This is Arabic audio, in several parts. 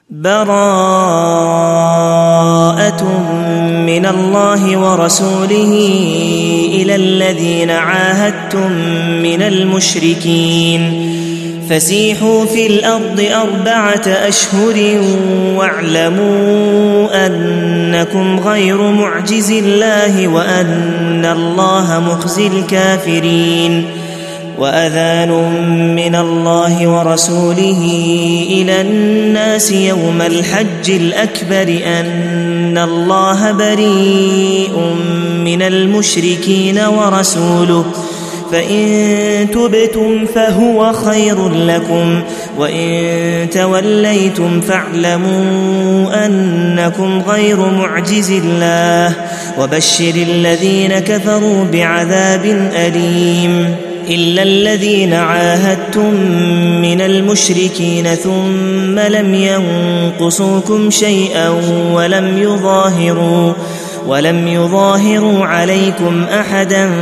براءة من الله ورسوله إلى الذين عاهدتم من المشركين فسيحوا في الأرض 4 أشهر واعلموا أنكم غير معجز الله وأن الله مخزي الكافرين وأذان من الله ورسوله إلى الناس يوم الحج الأكبر أن الله بريء من المشركين ورسوله فإن تبتم فهو خير لكم وإن توليتم فاعلموا أنكم غير معجز الله وبشر الذين كفروا بعذاب أليم إلا الذين عاهدتم من المشركين ثم لم ينقصوكم شيئا ولم يظاهروا عليكم أحدا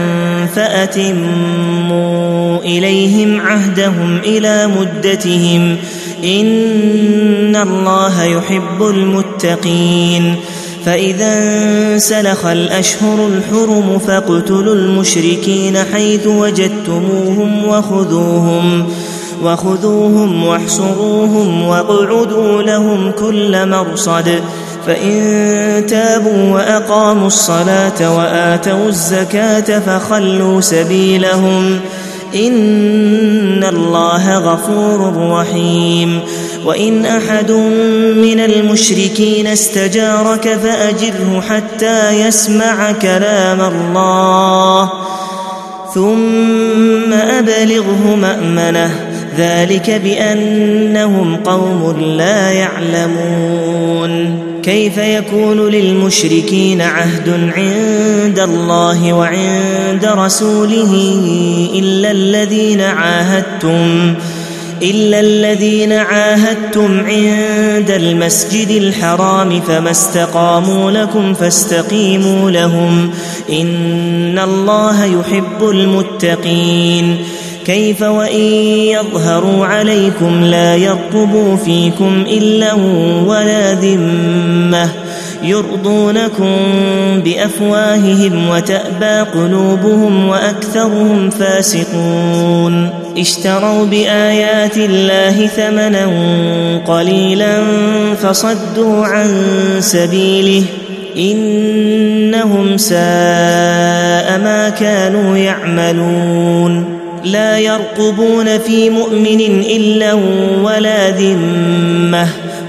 فأتموا إليهم عهدهم إلى مدتهم إن الله يحب المتقين فإذا انسلخ الأشهر الحرم فاقتلوا المشركين حيث وجدتموهم وخذوهم واحصروهم واقعدوا لهم كل مرصد فإن تابوا وأقاموا الصلاة وآتوا الزكاة فخلوا سبيلهم إن الله غفور رحيم وإن أحد من المشركين استجارك فأجره حتى يسمع كلام الله ثم أبلغه مأمنه ذلك بأنهم قوم لا يعلمون كيف يكون للمشركين عهد عند الله وعند رسوله إلا الذين عاهدتم عند المسجد الحرام فما استقاموا لكم فاستقيموا لهم إن الله يحب المتقين كيف وإن يظهروا عليكم لا يرقبوا فيكم إلا ولا ذمة يرضونكم بأفواههم وتأبى قلوبهم وأكثرهم فاسقون اشتروا بآيات الله ثمنا قليلا فصدوا عن سبيله إنهم ساء ما كانوا يعملون لا يرقبون في مؤمن إلا ولا ذمة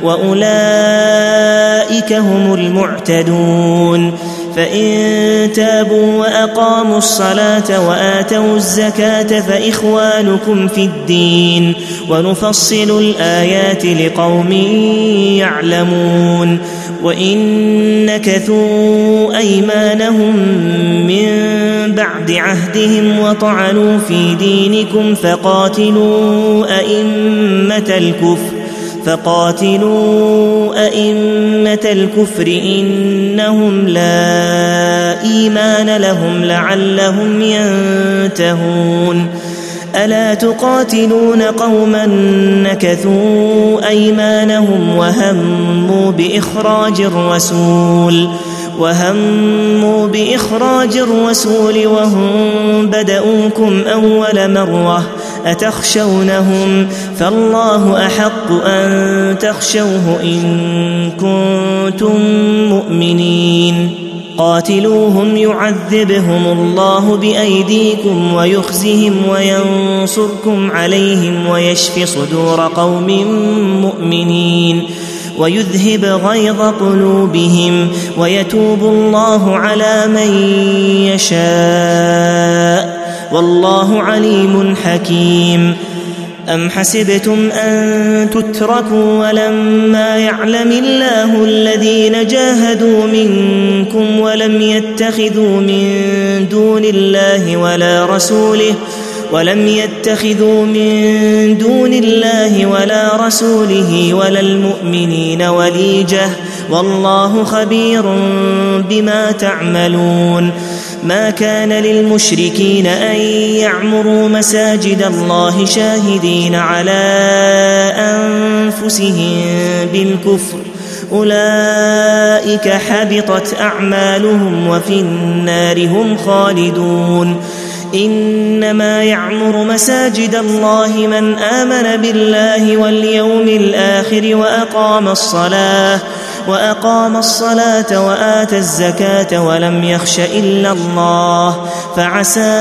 وأولئك هم المعتدون فإن تابوا وأقاموا الصلاة وآتوا الزكاة فإخوانكم في الدين ونفصل الآيات لقوم يعلمون وإن نكثوا أيمانهم من بعد عهدهم وطعنوا في دينكم فقاتلوا أئمة الكفر إنهم لا إيمان لهم لعلهم ينتهون ألا تقاتلون قوما نكثوا أيمانهم وهموا بإخراج الرسول وهم بدؤوكم أول مرة أتخشونهم فالله أحق أن تخشوه إن كنتم مؤمنين قاتلوهم يعذبهم الله بأيديكم ويخزهم وينصركم عليهم ويشف صدور قوم مؤمنين ويذهب غيظ قلوبهم ويتوب الله على من يشاء والله عليم حكيم أم حسبتم أن تتركوا ولما يعلم الله الذين جاهدوا منكم ولم يتخذوا من دون الله ولا رسوله ولا المؤمنين وليجة والله خبير بما تعملون ما كان للمشركين أن يعمروا مساجد الله شاهدين على أنفسهم بالكفر أولئك حبطت أعمالهم وفي النار هم خالدون إنما يعمر مساجد الله من آمن بالله واليوم الآخر وأقام الصلاة وآتى الزكاة ولم يخش إلا الله فعسى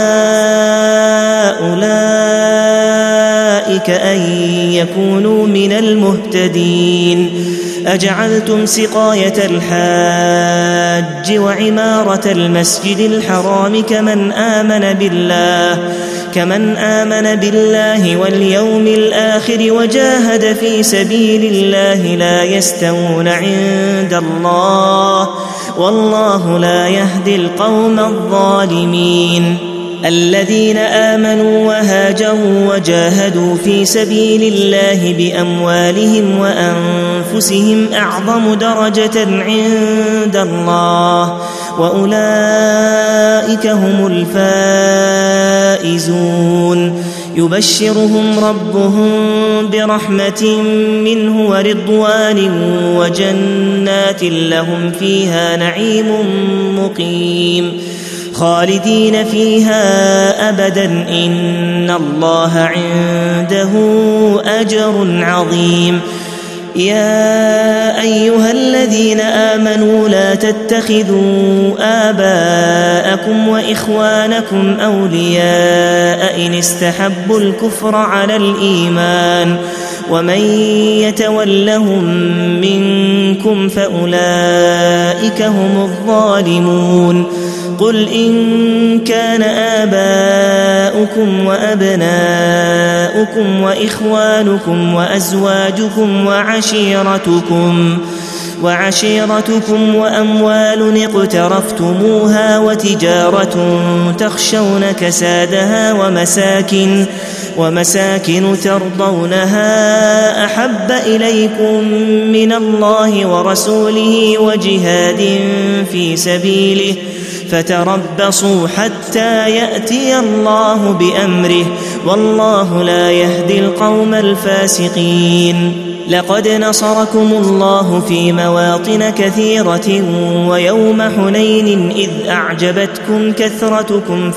أولئك أن يكونوا من المهتدين أجعلتم سقاية الحاج وعمارة المسجد الحرام كمن آمن بالله واليوم الآخر وجاهد في سبيل الله لا يستوون عند الله والله لا يهدي القوم الظالمين الذين آمنوا وهاجروا وجاهدوا في سبيل الله بأموالهم وأنفسهم أعظم درجة عند الله وأولئك هم الفائزون يبشرهم ربهم برحمة منه ورضوان وجنات لهم فيها نعيم مقيم خالدين فيها أبدا إن الله عنده أجر عظيم يا أيها الذين آمنوا لا تتخذوا آباءكم وإخوانكم أولياء إن استحبوا الكفر على الإيمان ومن يتولهم منكم فأولئك هم الظالمون قل إن كان آباؤكم وأبناؤكم وإخوانكم وأزواجكم وعشيرتكم وأموال اقترفتموها وتجارة تخشون كسادها ومساكن ترضونها أحب إليكم من الله ورسوله وجهاد في سبيله فتربصوا حتى يأتي الله بأمره والله لا يهدي القوم الفاسقين لقد نصركم الله في مواطن كثيرة ويوم حنين إذ أعجبتكم كثرتكم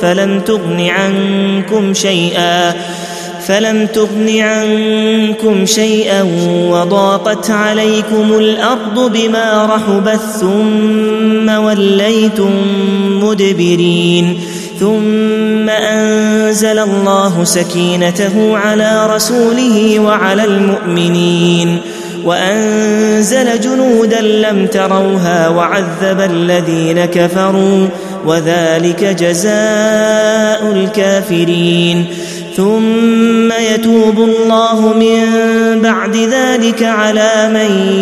فلم تغن عنكم شيئا وضاقت عليكم الأرض بما رحبت ثم وليتم مدبرين ثم أنزل الله سكينته على رسوله وعلى المؤمنين وأنزل جنودا لم تروها وعذب الذين كفروا وذلك جزاء الكافرين ثم يتوب الله من بعد ذلك على من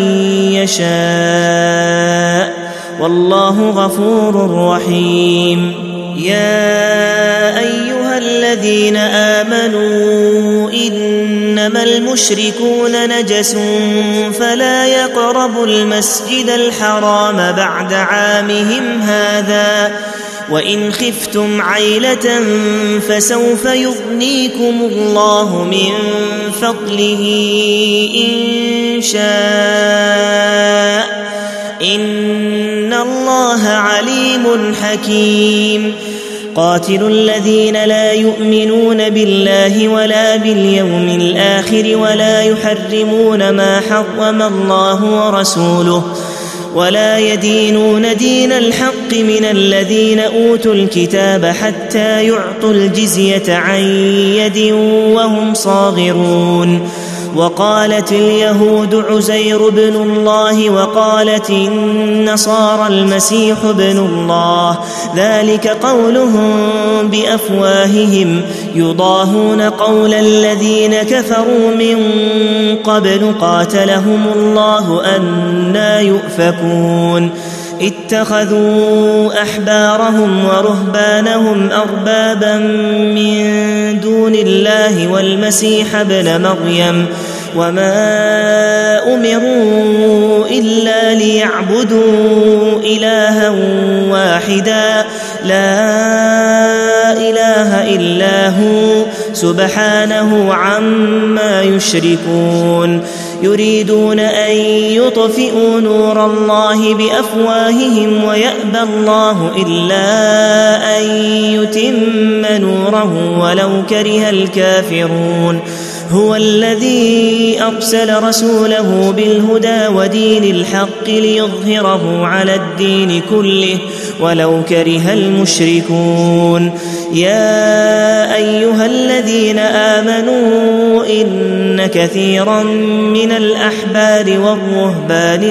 يشاء والله غفور رحيم يا أيها الذين آمنوا إنما المشركون نجس فلا يقربوا المسجد الحرام بعد عامهم هذا وإن خفتم عيلة فسوف يغنيكم الله من فضله إن شاء إن الله عليم حكيم قاتلوا الذين لا يؤمنون بالله ولا باليوم الآخر ولا يحرمون ما حرم الله ورسوله ولا يدينون دين الحق من الذين أوتوا الكتاب حتى يعطوا الجزية عن يد وهم صاغرون وقالت اليهود عزير بن الله وقالت النصارى المسيح ابن الله ذلك قولهم بأفواههم يضاهون قول الذين كفروا من قبل قاتلهم الله أنى يؤفكون اتخذوا أحبارهم ورهبانهم أربابا من دون الله والمسيح ابن مريم وما أمروا إلا ليعبدوا إلها واحدا لا إله إلا هو سبحانه عما يشركون يريدون أن يطفئوا نور الله بأفواههم ويأبى الله إلا أن يتم نوره ولو كره الكافرون هو الذي أرسل رسوله بالهدى ودين الحق ليظهره على الدين كله ولو كره المشركون يا أيها الذين آمنوا إن كثيرا من الأحبار والرهبان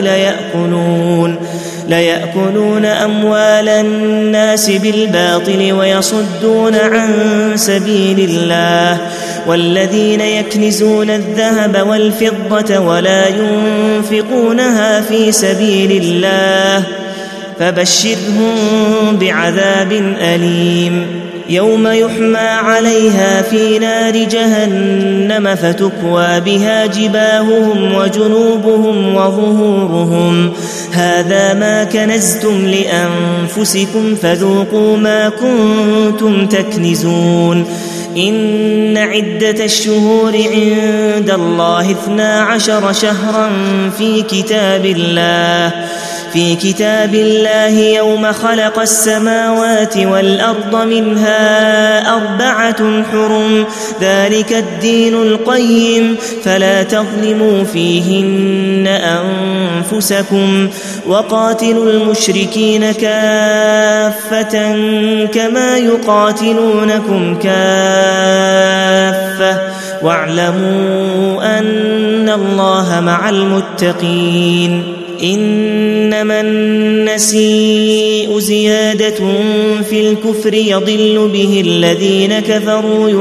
ليأكلون أموال الناس بالباطل ويصدون عن سبيل الله والذين يكنزون الذهب والفضة ولا ينفقونها في سبيل الله فبشرهم بعذاب أليم يوم يحمى عليها في نار جهنم فتكوى بها جباههم وجنوبهم وظهورهم هذا ما كنزتم لأنفسكم فذوقوا ما كنتم تكنزون إن عدة الشهور عند الله 12 شهرا في كتاب الله يوم خلق السماوات والأرض منها 4 حرم ذلك الدين القيم فلا تظلموا فيهن أنفسكم وقاتلوا المشركين كافة كما يقاتلونكم كافة واعلموا أن الله مع المتقين إنما النسيء زيادة في الكفر يضل به الذين كفروا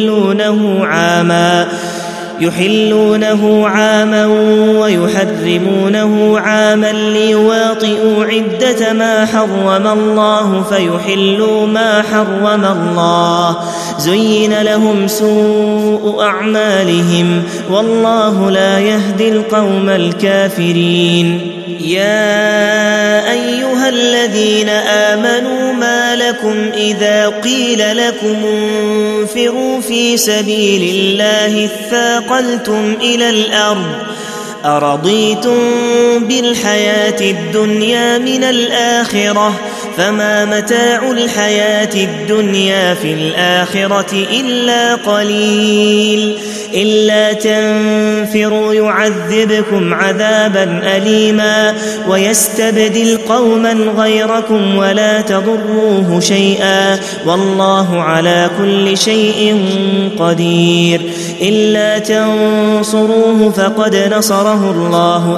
يحلونه عاما ويحرمونه عاما ليواطئوا عدة ما حرم الله فيحلوا ما حرم الله زين لهم سوء أعمالهم والله لا يهدي القوم الكافرين يا أيها الذين آمنوا ما لكم إذا قيل لكم انفروا في سبيل الله اثاقلتم إلى الأرض أرضيتم بالحياة الدنيا من الآخرة فما متاع الحياة الدنيا في الآخرة إلا قليل إلا تنفروا يعذبكم عذابا أليما ويستبدل قوما غيركم ولا تضروه شيئا والله على كل شيء قدير إلا تنصروه فقد نصره الله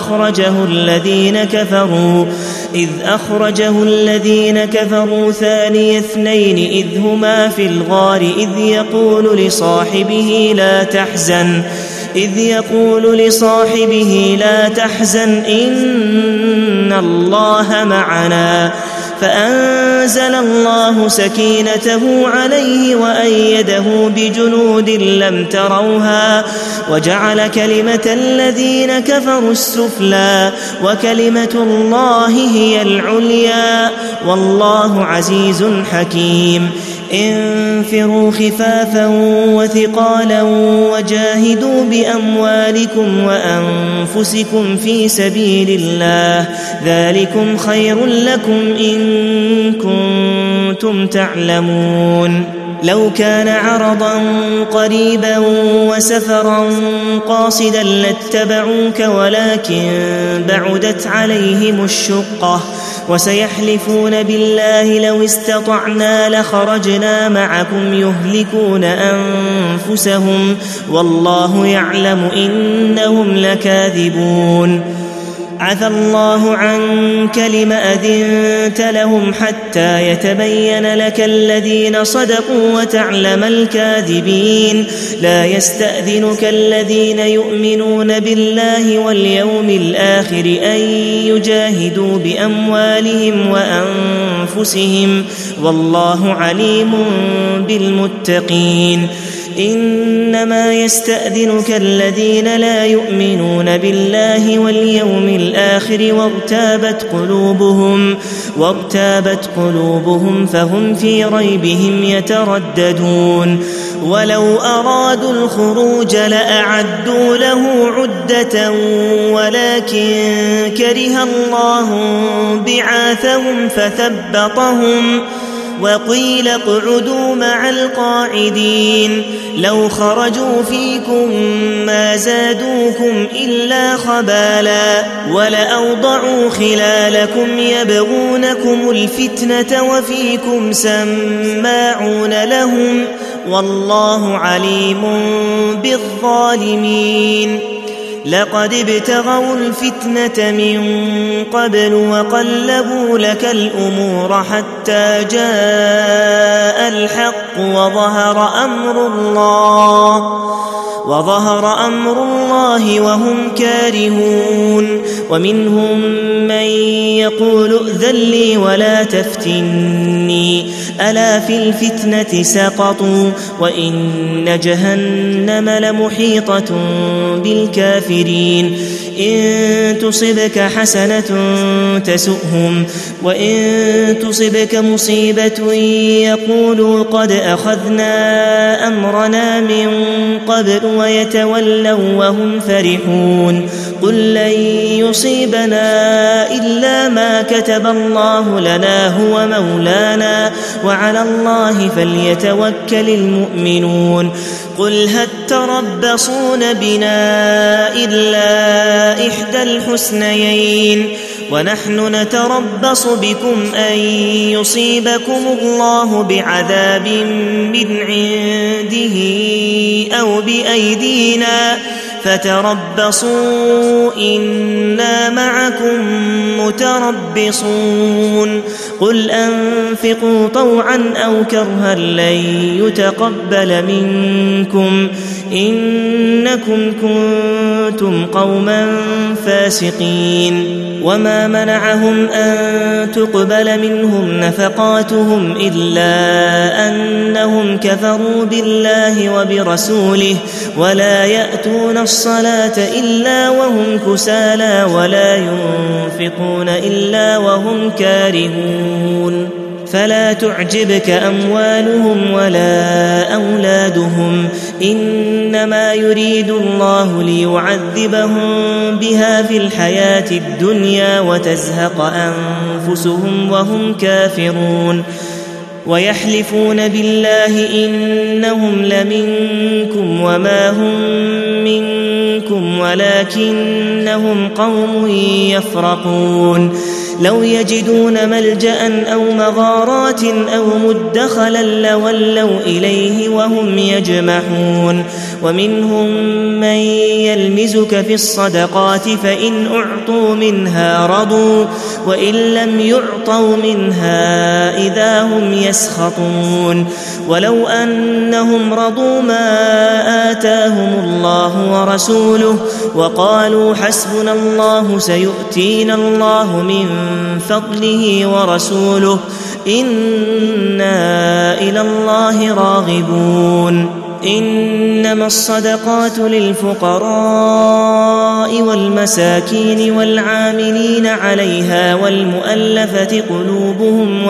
إذ أخرجه الذين كفروا ثاني اثنين إذ هما في الغار إذ يقول لصاحبه لا تحزن إن الله معنا فأنزل الله سكينته عليه وأيده بجنود لم تروها وجعل كلمة الذين كفروا السفلى وكلمة الله هي العليا والله عزيز حكيم انفروا خفافا وثقالا وجاهدوا بأموالكم وأنفسكم في سبيل الله ذلكم خير لكم إن كنتم تعلمون لو كان عرضا قريبا وسفرا قاصدا لاتبعوك ولكن بعدت عليهم الشقة وسيحلفون بالله لو استطعنا لخرجنا معكم يهلكون أنفسهم والله يعلم إنهم لكاذبون عفى الله عنك لم أذنت لهم حتى يتبين لك الذين صدقوا وتعلم الكاذبين لا يستأذنك الذين يؤمنون بالله واليوم الآخر أن يجاهدوا بأموالهم وأنفسهم والله عليم بالمتقين إنما يستأذنك الذين لا يؤمنون بالله واليوم الآخر وارتابت قلوبهم فهم في ريبهم يترددون ولو أرادوا الخروج لأعدوا له عدة ولكن كره الله بعاثهم فثبطهم وقيل اقعدوا مع القاعدين لو خرجوا فيكم ما زادوكم إلا خبالا ولأوضعوا خلالكم يبغونكم الفتنة وفيكم سماعون لهم والله عليم بالظالمين لقد ابتغوا الفتنة من قبل وقلبوا لك الأمور حتى جاء الحق وظهر أمر الله وهم كارهون ومنهم من يقول ائذن لي ولا تفتني ألا في الفتنة سقطوا وإن جهنم لمحيطة بالكافرين إن تصبك حسنة تسؤهم وإن تصبك مصيبة يقولوا قد أخذنا أمرنا من قبل ويتولوا وهم فرحون قل لن يصيبنا إلا ما كتب الله لنا هو مولانا وعلى الله فليتوكل المؤمنون قل هل تربصون بنا إلا إحدى الحسنيين ونحن نتربص بكم أن يصيبكم الله بعذاب من عنده أو بأيدينا فتربصوا إنا معكم متربصون قل أنفقوا طوعا أو كرها لن يتقبل منكم إنكم كنتم قوما فاسقين وما منعهم أن تقبل منهم نفقاتهم إلا أنهم كفروا بالله وبرسوله ولا يأتون الصلاة إلا وهم كسالى ولا ينفقون إلا وهم كارهون فلا تعجبك أموالهم ولا أولادهم إنما يريد الله ليعذبهم بها في الحياة الدنيا وتزهق أنفسهم وهم كافرون ويحلفون بالله إنهم لمنكم وما هم منكم ولكنهم قوم يفرقون لو يجدون ملجأ أو مغارات أو مدخلا لولوا إليه وهم يجمحون ومنهم من يلمزك في الصدقات فإن أعطوا منها رضوا وإن لم يعطوا منها إذا هم يسخطون ولو أنهم رضوا ما آتاهم الله ورسوله وقالوا حسبنا الله سيؤتينا الله من فضله ورسوله إنا إلى الله راغبون إنما الصدقات للفقراء والمساكين والعاملين عليها والمؤلفة قلوبهم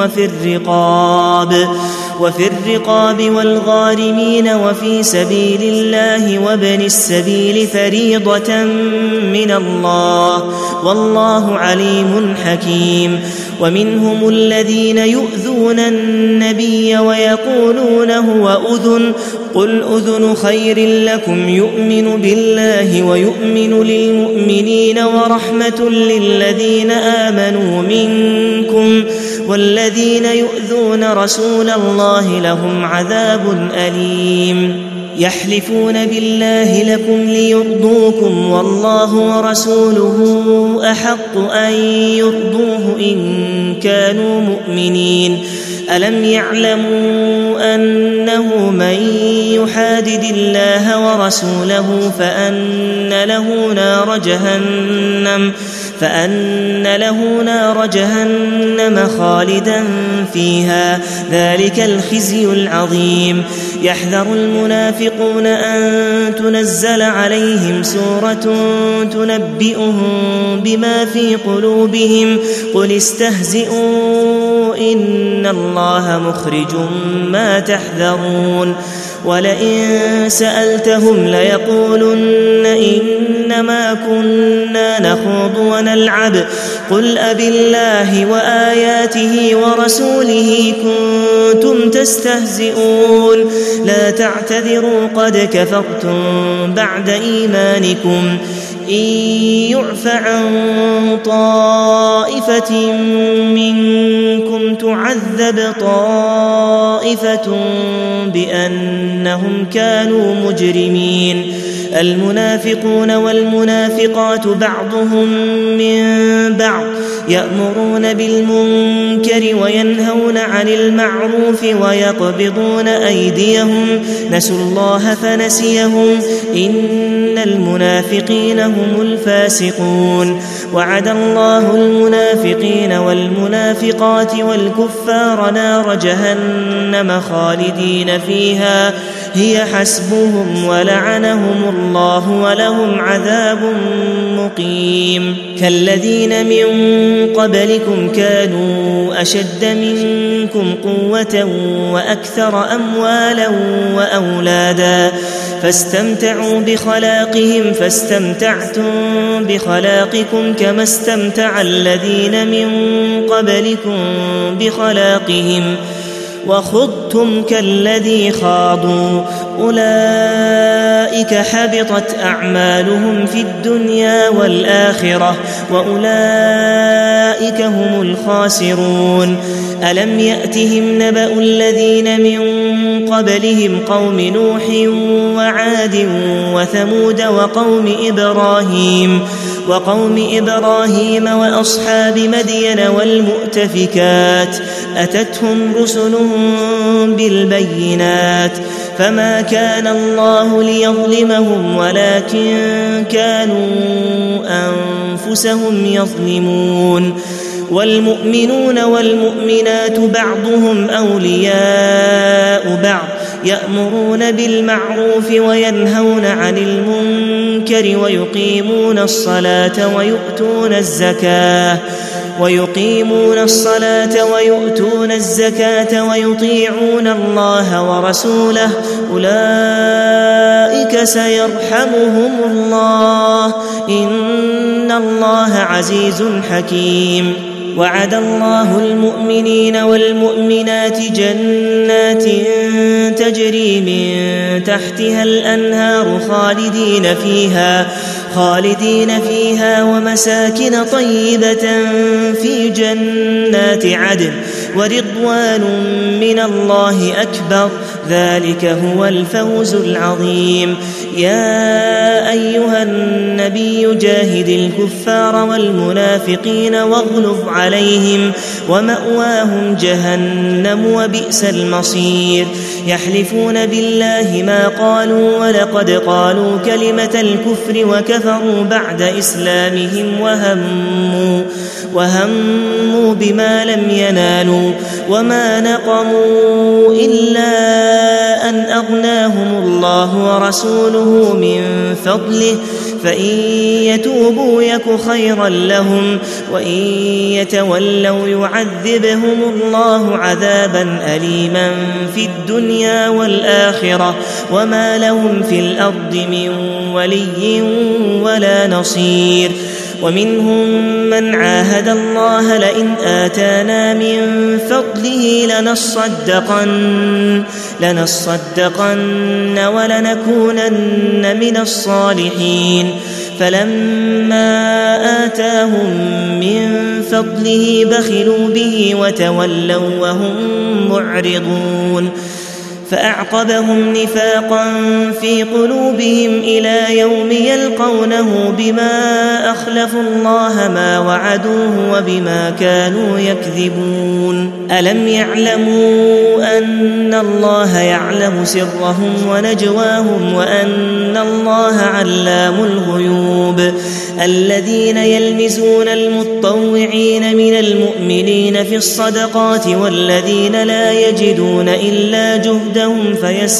وفي الرقاب والغارمين وفي سبيل الله وابن السبيل فريضة من الله والله عليم حكيم ومنهم الذين يؤذون النبي ويقولون هو أذن قل أذن خير لكم يؤمن بالله ويؤمن للمؤمنين ورحمة للذين آمنوا منكم والذين يؤذون رسول الله لهم عذاب أليم يحلفون بالله لكم ليرضوكم والله ورسوله أحق أن يرضوه إن كانوا مؤمنين ألم يعلموا أنه من يحادد الله ورسوله فأن له نار فأن له نار جهنم خالدا فيها، ذلك الخزي العظيم. يحذر المنافقون أن تنزل عليهم سورة تنبئهم بما في قلوبهم قل استهزئوا إن الله مخرج ما تحذرون. ولئن سألتهم ليقولن إنما كنا نخوض ونلعب قل أبالله وآياته ورسوله كنتم تستهزئون لا تعتذروا قد كفرتم بعد إيمانكم إن يعف عن طائفة منكم تعذب طائفة بأنهم كانوا مجرمين. المنافقون والمنافقات بعضهم من بعض يأمرون بالمنكر وينهون عن المعروف ويقبضون أيديهم نسوا الله فنسيهم إن المنافقين هم الفاسقون. وعد الله المنافقين والمنافقات والكفار نار جهنم خالدين فيها هي حسبهم ولعنهم الله ولهم عذاب مقيم. كالذين من قبلكم كانوا أشد منكم قوة وأكثر أموالا وأولادا فاستمتعوا بخلاقهم فاستمتعتم بخلاقكم كما استمتع الذين من قبلكم بخلاقهم وخضتم كالذي خاضوا أولئك حبطت أعمالهم في الدنيا والآخرة وأولئك هم الخاسرون. ألم يأتهم نبأ الذين من قبلهم قوم نوح وعاد وثمود وقوم إبراهيم وأصحاب مدين والمؤتفكات أتتهم رسلهم بالبينات فما كان الله ليظلمهم ولكن كانوا أنفسهم يظلمون. والمؤمنون والمؤمنات بعضهم أولياء بعض يأمرون بالمعروف وينهون عن المنكر ويقيمون الصلاة ويؤتون الزكاة ويطيعون الله ورسوله أولئك سيرحمهم الله إن الله عزيز حكيم. وعد الله المؤمنين والمؤمنات جنات تجري من تحتها الأنهار خالدين فيها ومساكن طيبة في جنات عدن ورضوان من الله أكبر ذلك هو الفوز العظيم. يا أيها النبي جاهد الكفار والمنافقين واغلظ عليهم ومأواهم جهنم وبئس المصير. يحلفون بالله ما قالوا ولقد قالوا كلمة الكفر وكفروا بعد إسلامهم وهموا بما لم ينالوا وما نقموا إلا أن أغناهم الله ورسوله من فضله فإن يتوبوا يك خيرا لهم وإن يتولوا يعذبهم الله عذابا أليما في الدنيا والآخرة وما لهم في الأرض من ولي ولا نصير. ومنهم من عاهد الله لئن آتانا من فضله لنصدقن ولنكونن من الصالحين فلما آتاهم من فضله بخلوا به وتولوا وهم معرضون. فأعقبهم نفاقا في قلوبهم إلى يوم يلقونه بما أخلفوا الله ما وعدوه وبما كانوا يكذبون ألم يعلموا أن الله يعلم سرهم ونجواهم وأن الله علام الغيوب الذين يلمزون المطوعين من المؤمنين في الصدقات والذين لا يجدون إلا جهدهم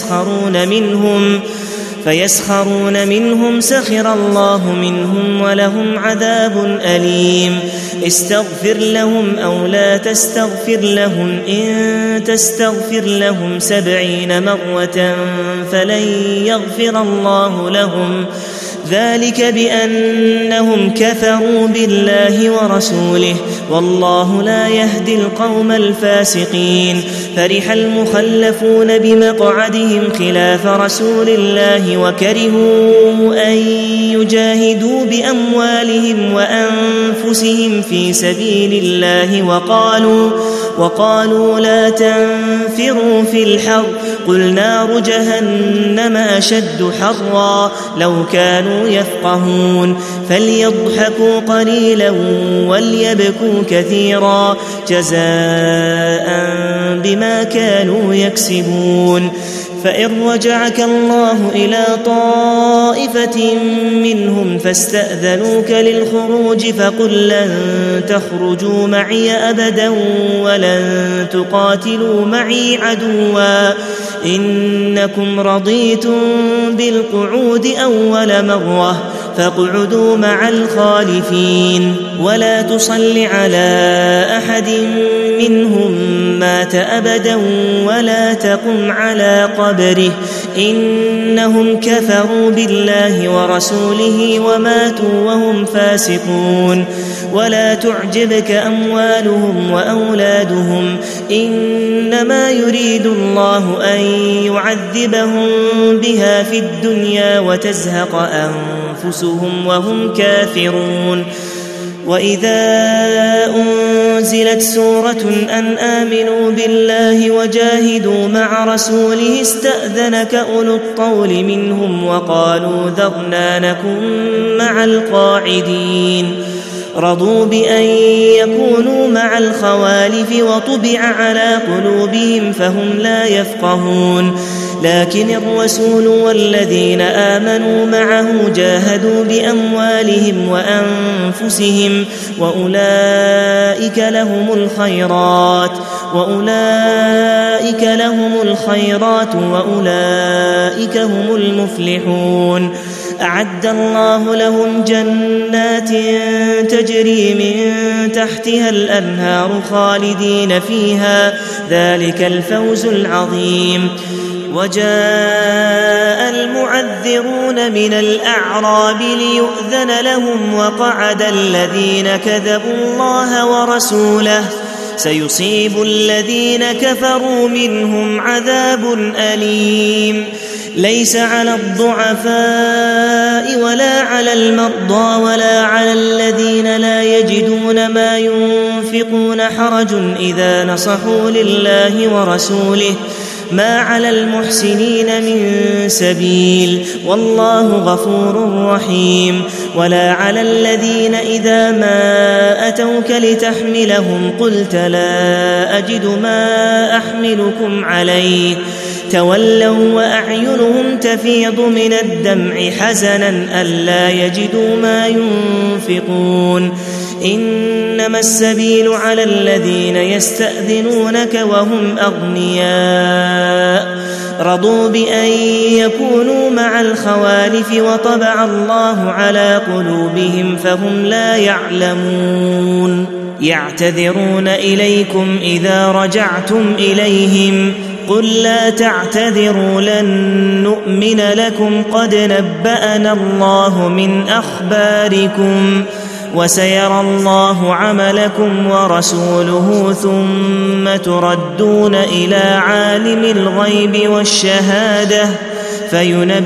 فيسخرون منهم سخر الله منهم ولهم عذاب أليم استغفر لهم أو لا تستغفر لهم إن تستغفر لهم 70 مرة فلن يغفر الله لهم ذلك بأنهم كفروا بالله ورسوله والله لا يهدي القوم الفاسقين فرح المخلفون بمقعدهم خلاف رسول الله وكرهوا أن يجاهدوا بأموالهم وأنفسهم في سبيل الله وقالوا لا تنفروا في الحر قل نار جهنم أشد حرا لو كانوا يفقهون فليضحكوا قليلا وليبكوا كثيرا جزاء بما كانوا يكسبون فإن رجعك الله إلى طائفة منهم فاستأذنوك للخروج فقل لن تخرجوا معي أبدا ولن تقاتلوا معي عدوا إنكم رضيتم بالقعود أول مرة فاقعدوا مع الخالفين ولا تصل على أحد منهم مات أبدا ولا تقم على قبره إنهم كفروا بالله ورسوله وماتوا وهم فاسقون ولا تعجبك أموالهم وأولادهم إنما يريد الله أن يعذبهم بها في الدنيا وتزهق أنفسهم وهم كافرون وإذا أنزلت سورة أن آمنوا بالله وجاهدوا مع رسوله استأذنك أولو الطول منهم وقالوا ذرنا نكن مع القاعدين رضوا بأن يكونوا مع الخوالف وطبع على قلوبهم فهم لا يفقهون لكن الرسول والذين آمنوا معه جاهدوا بأموالهم وأنفسهم وأولئك لهم الخيرات وأولئك هم المفلحون أعد الله لهم جنات تجري من تحتها الأنهار خالدين فيها ذلك الفوز العظيم وجاء المعذرون من الأعراب ليؤذن لهم وقعد الذين كذبوا الله ورسوله سيصيب الذين كفروا منهم عذاب أليم ليس على الضعفاء ولا على المرضى ولا على الذين لا يجدون ما ينفقون حرج إذا نصحوا لله ورسوله ما على المحسنين من سبيل والله غفور رحيم ولا على الذين إذا ما أتوك لتحملهم قلت لا أجد ما أحملكم عليه تولوا وأعينهم تفيض من الدمع حزنا ألا يجدوا ما ينفقون إنما السبيل على الذين يستأذنونك وهم أغنياء رضوا بأن يكونوا مع الخوالف وطبع الله على قلوبهم فهم لا يعلمون يعتذرون إليكم إذا رجعتم إليهم قل لا تعتذروا لن نؤمن لكم قد نبأنا الله من أخباركم وسيرى الله عملكم ورسوله ثم تردون إلى عالم الغيب والشهادة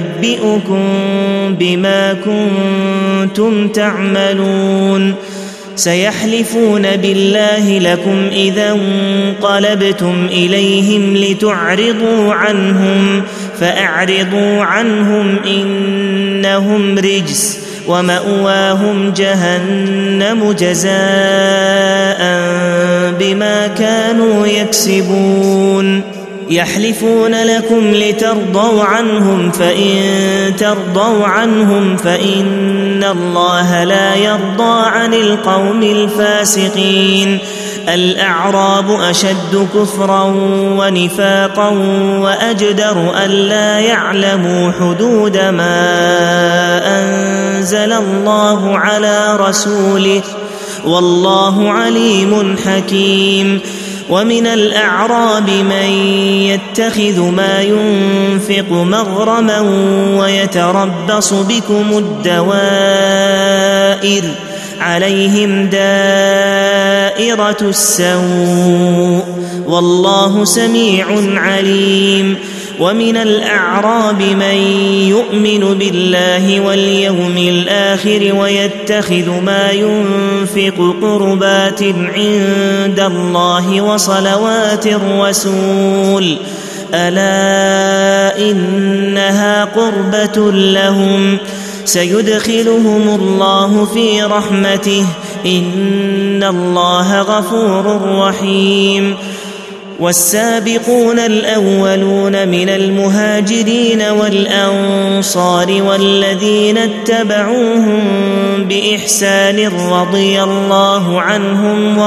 فينبئكم بما كنتم تعملون سيحلفون بالله لكم إذا انقلبتم إليهم لتعرضوا عنهم فأعرضوا عنهم إنهم رجس ومأواهم جهنم جزاء بما كانوا يكسبون يحلفون لكم لترضوا عنهم فإن ترضوا عنهم فإن الله لا يرضى عن القوم الفاسقين الأعراب أشد كفرا ونفاقا وأجدر ألا يعلموا حدود ما أنزل الله على رسوله والله عليم حكيم ومن الأعراب من يتخذ ما ينفق مغرما ويتربص بكم الدوائر عليهم دائرة السوء والله سميع عليم ومن الأعراب من يؤمن بالله واليوم الآخر ويتخذ ما ينفق قربات عند الله وصلوات الرسول ألا إنها قربة لهم سيدخلهم الله في رحمته إن الله غفور رحيم والسابقون الأولون من المهاجرين والأنصار والذين اتبعوهم بإحسان رضي الله عنهم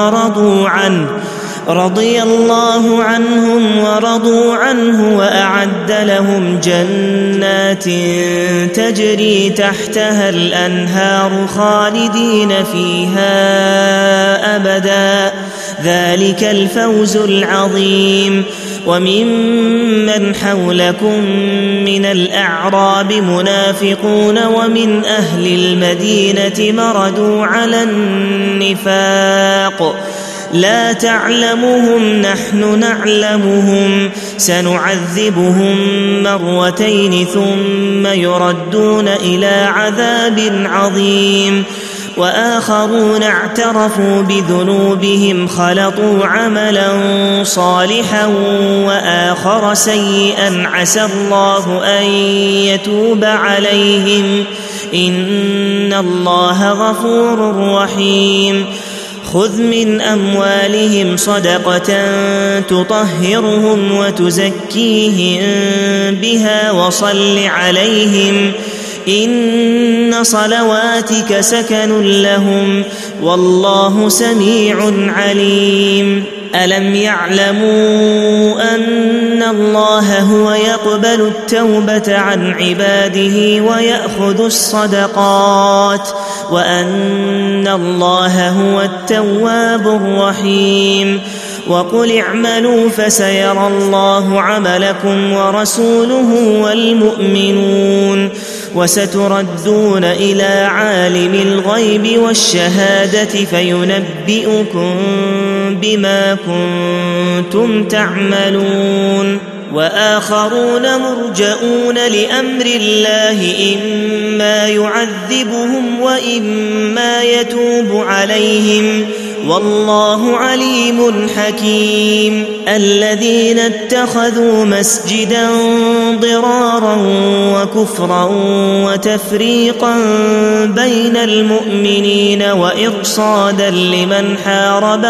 ورضوا عنه وأعد لهم جنات تجري تحتها الأنهار خالدين فيها أبدا ذلك الفوز العظيم وممن حولكم من الأعراب منافقون ومن أهل المدينة مردوا على النفاق لا تعلمهم نحن نعلمهم سنعذبهم مرتين ثم يردون إلى عذاب عظيم وآخرون اعترفوا بذنوبهم خلطوا عملا صالحا وآخر سيئا عسى الله أن يتوب عليهم إن الله غفور رحيم خذ من أموالهم صدقة تطهرهم وتزكيهم بها وصل عليهم إن صلواتك سكن لهم والله سميع عليم ألم يعلموا أن الله هو يقبل التوبة عن عباده ويأخذ الصدقات وأن الله هو التواب الرحيم وقل اعملوا فسيرى الله عملكم ورسوله والمؤمنون وستردون إلى عالم الغيب والشهادة فينبئكم بما كنتم تعملون وآخرون مرجؤون لأمر الله إما يعذبهم وإما يتوب عليهم والله عليم حكيم الذين اتخذوا مسجدا ضرارا وكفرا وتفريقا بين المؤمنين وإرصادا لمن حارب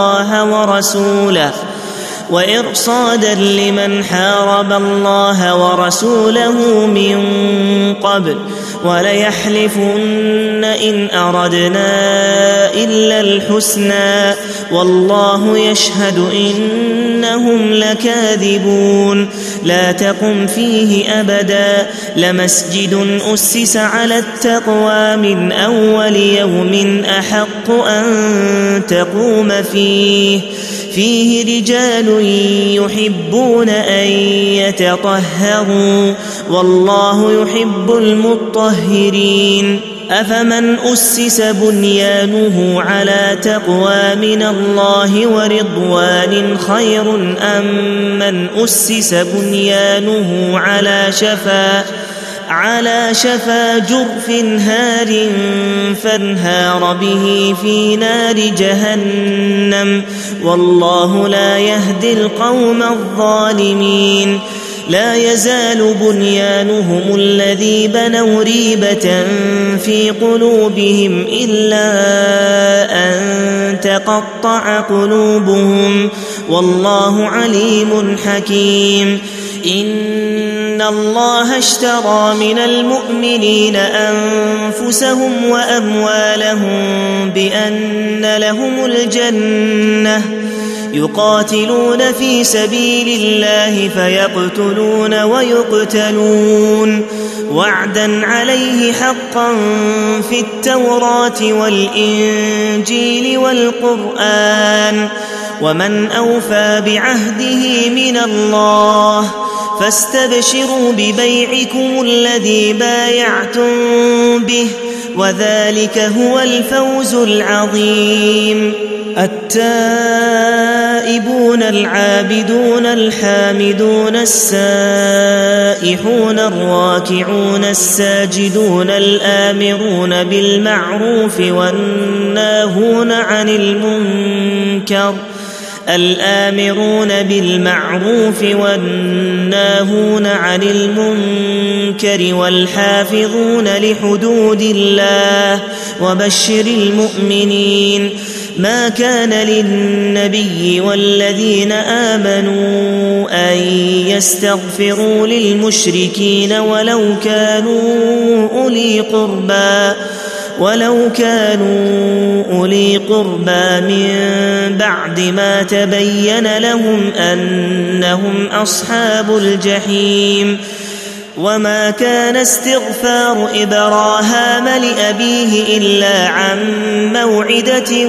الله ورسوله من قبل وليحلفن إن أردنا إلا الحسنى والله يشهد إنهم لكاذبون لا تقم فيه أبدا لمسجد أسس على التقوى من أول يوم أحق أن تقوم فيه رجال يحبون أن يتطهروا والله يحب المطهرين أفمن أسس بنيانه على تقوى من الله ورضوان خير أم من أسس بنيانه على شفا جرف هار فانهار به في نار جهنم والله لا يهدي القوم الظالمين لا يزال بنيانهم الذي بنوا ريبة في قلوبهم إلا أن تقطع قلوبهم والله عليم حكيم إن الله اشترى من المؤمنين أنفسهم وأموالهم بأن لهم الجنة يقاتلون في سبيل الله فيقتلون ويقتلون وعدا عليه حقا في التوراة والإنجيل والقرآن ومن أوفى بعهده من الله فاستبشروا ببيعكم الذي بايعتم به وذلك هو الفوز العظيم التائبون العابدون الحامدون السائحون الراكعون الساجدون الآمرون بالمعروف والناهون عن المنكر والحافظون لحدود الله وبشر المؤمنين ما كان للنبي والذين آمنوا أن يستغفروا للمشركين ولو كانوا أولي قربى من بعد ما تبين لهم أنهم أصحاب الجحيم وما كان استغفار إبراهام لأبيه إلا عن موعدة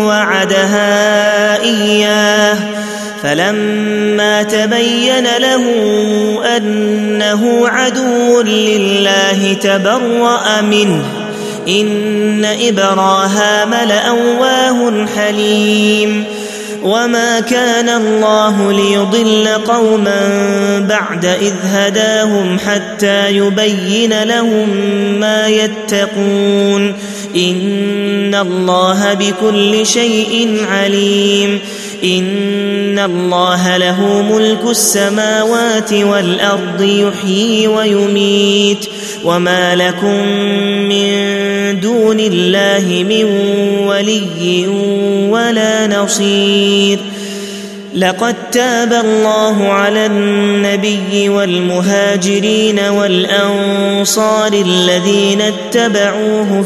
وعدها إياه فلما تبين له أنه عدو لله تبرأ منه إن إبراهام لأواه حليم وما كان الله ليضل قوما بعد إذ هداهم حتى يبين لهم ما يتقون إن الله بكل شيء عليم إن الله له ملك السماوات والأرض يحيي ويميت وما لكم من دون الله من ولي ولا نصير لقد تاب الله على النبي والمهاجرين والأنصار الذين اتبعوه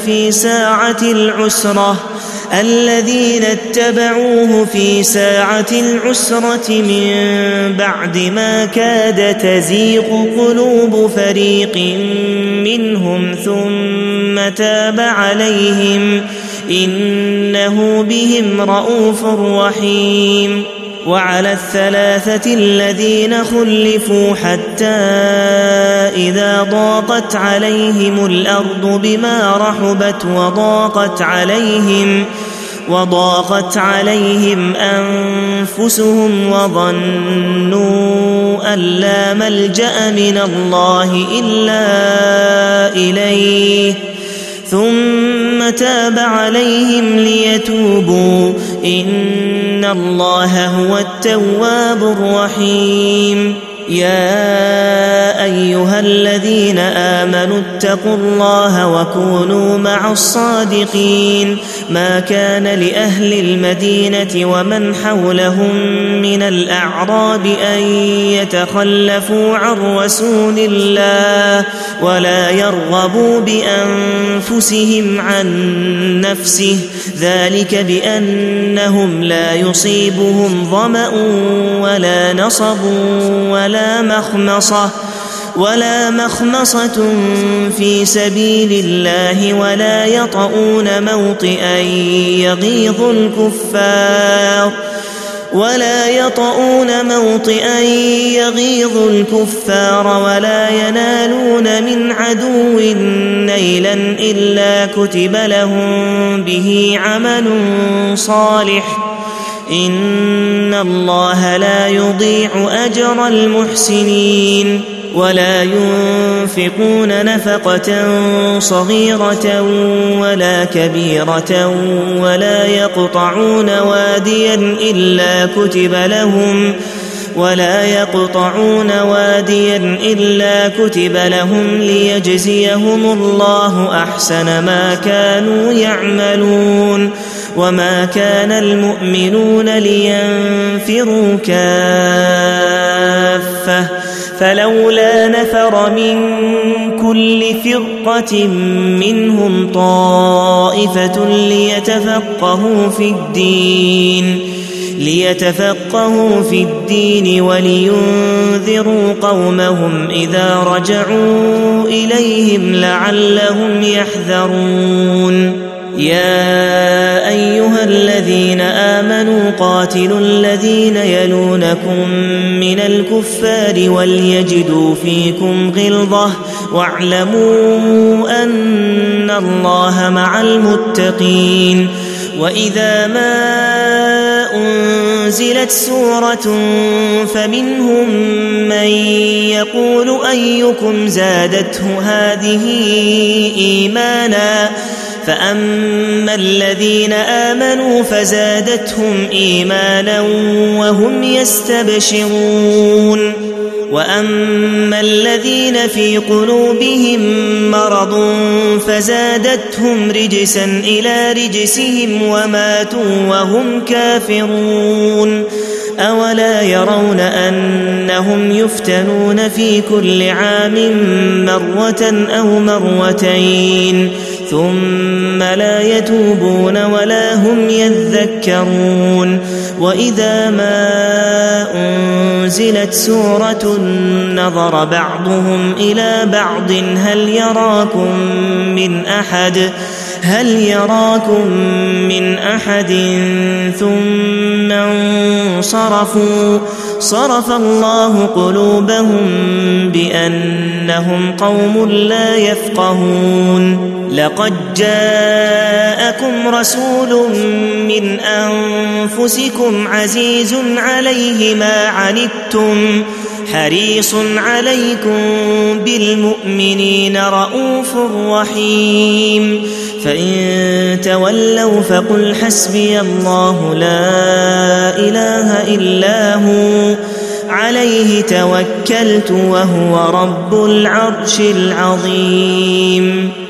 في ساعة العسرة من بعد ما كاد تزيغ قلوب فريق منهم ثم تاب عليهم إنه بهم رءوف رحيم وعلى الثلاثة الذين خلفوا حتى إذا ضاقت عليهم الأرض بما رحبت وضاقت عليهم أنفسهم وظنوا أن لا ملجأ من الله إلا إليه ثم تاب عليهم ليتوبوا إن الله هو التواب الرحيم يا أيها الذين آمنوا اتقوا الله وكونوا مع الصادقين ما كان لأهل المدينة ومن حولهم من الأعراب أن يتخلفوا عن رسول الله ولا يرغبوا بأنفسهم عن نفسه ذلك بأنهم لا يصيبهم ظمأ ولا نصب ولا مخمصة في سبيل الله ولا يطؤون موطئا يغيظ الكفار ولا ينالون من عدو نيلا إلا كتب لهم به عمل صالح إن الله لا يضيع أجر المحسنين ولا ينفقون نفقة صغيرة ولا كبيرة ولا يقطعون واديا إلا كتب لهم ليجزيهم الله أحسن ما كانوا يعملون وما كان المؤمنون لينفروا كافة فلولا نفر من كل فرقة منهم طائفة ليتفقهوا في الدين ولينذروا قومهم إذا رجعوا إليهم لعلهم يحذرون يا أيها الذين آمنوا قاتلوا الذين يلونكم من الكفار وليجدوا فيكم غلظة واعلموا أن الله مع المتقين وإذا ما أنزلت سورة فمنهم من يقول أيكم زادته هذه إيمانا فأما الذين آمنوا فزادتهم إيمانا وهم يستبشرون وأما الذين في قلوبهم مرض فزادتهم رجسا إلى رجسهم وماتوا وهم كافرون أولا يرون أنهم يفتنون في كل عام مرة أو مرتين ثم لا يتوبون ولا هم يذكرون وإذا ما أنزلت سورة نظر بعضهم إلى بعض هل يراكم من أحد ثم انصرفوا صرف الله قلوبهم بأنهم قوم لا يفقهون لقد جاءكم رسول من أنفسكم عزيز عليه ما عنتم حريص عليكم بالمؤمنين رؤوف رحيم فإن تولوا فقل حسبي الله لا إله إلا هو عليه توكلت وهو رب العرش العظيم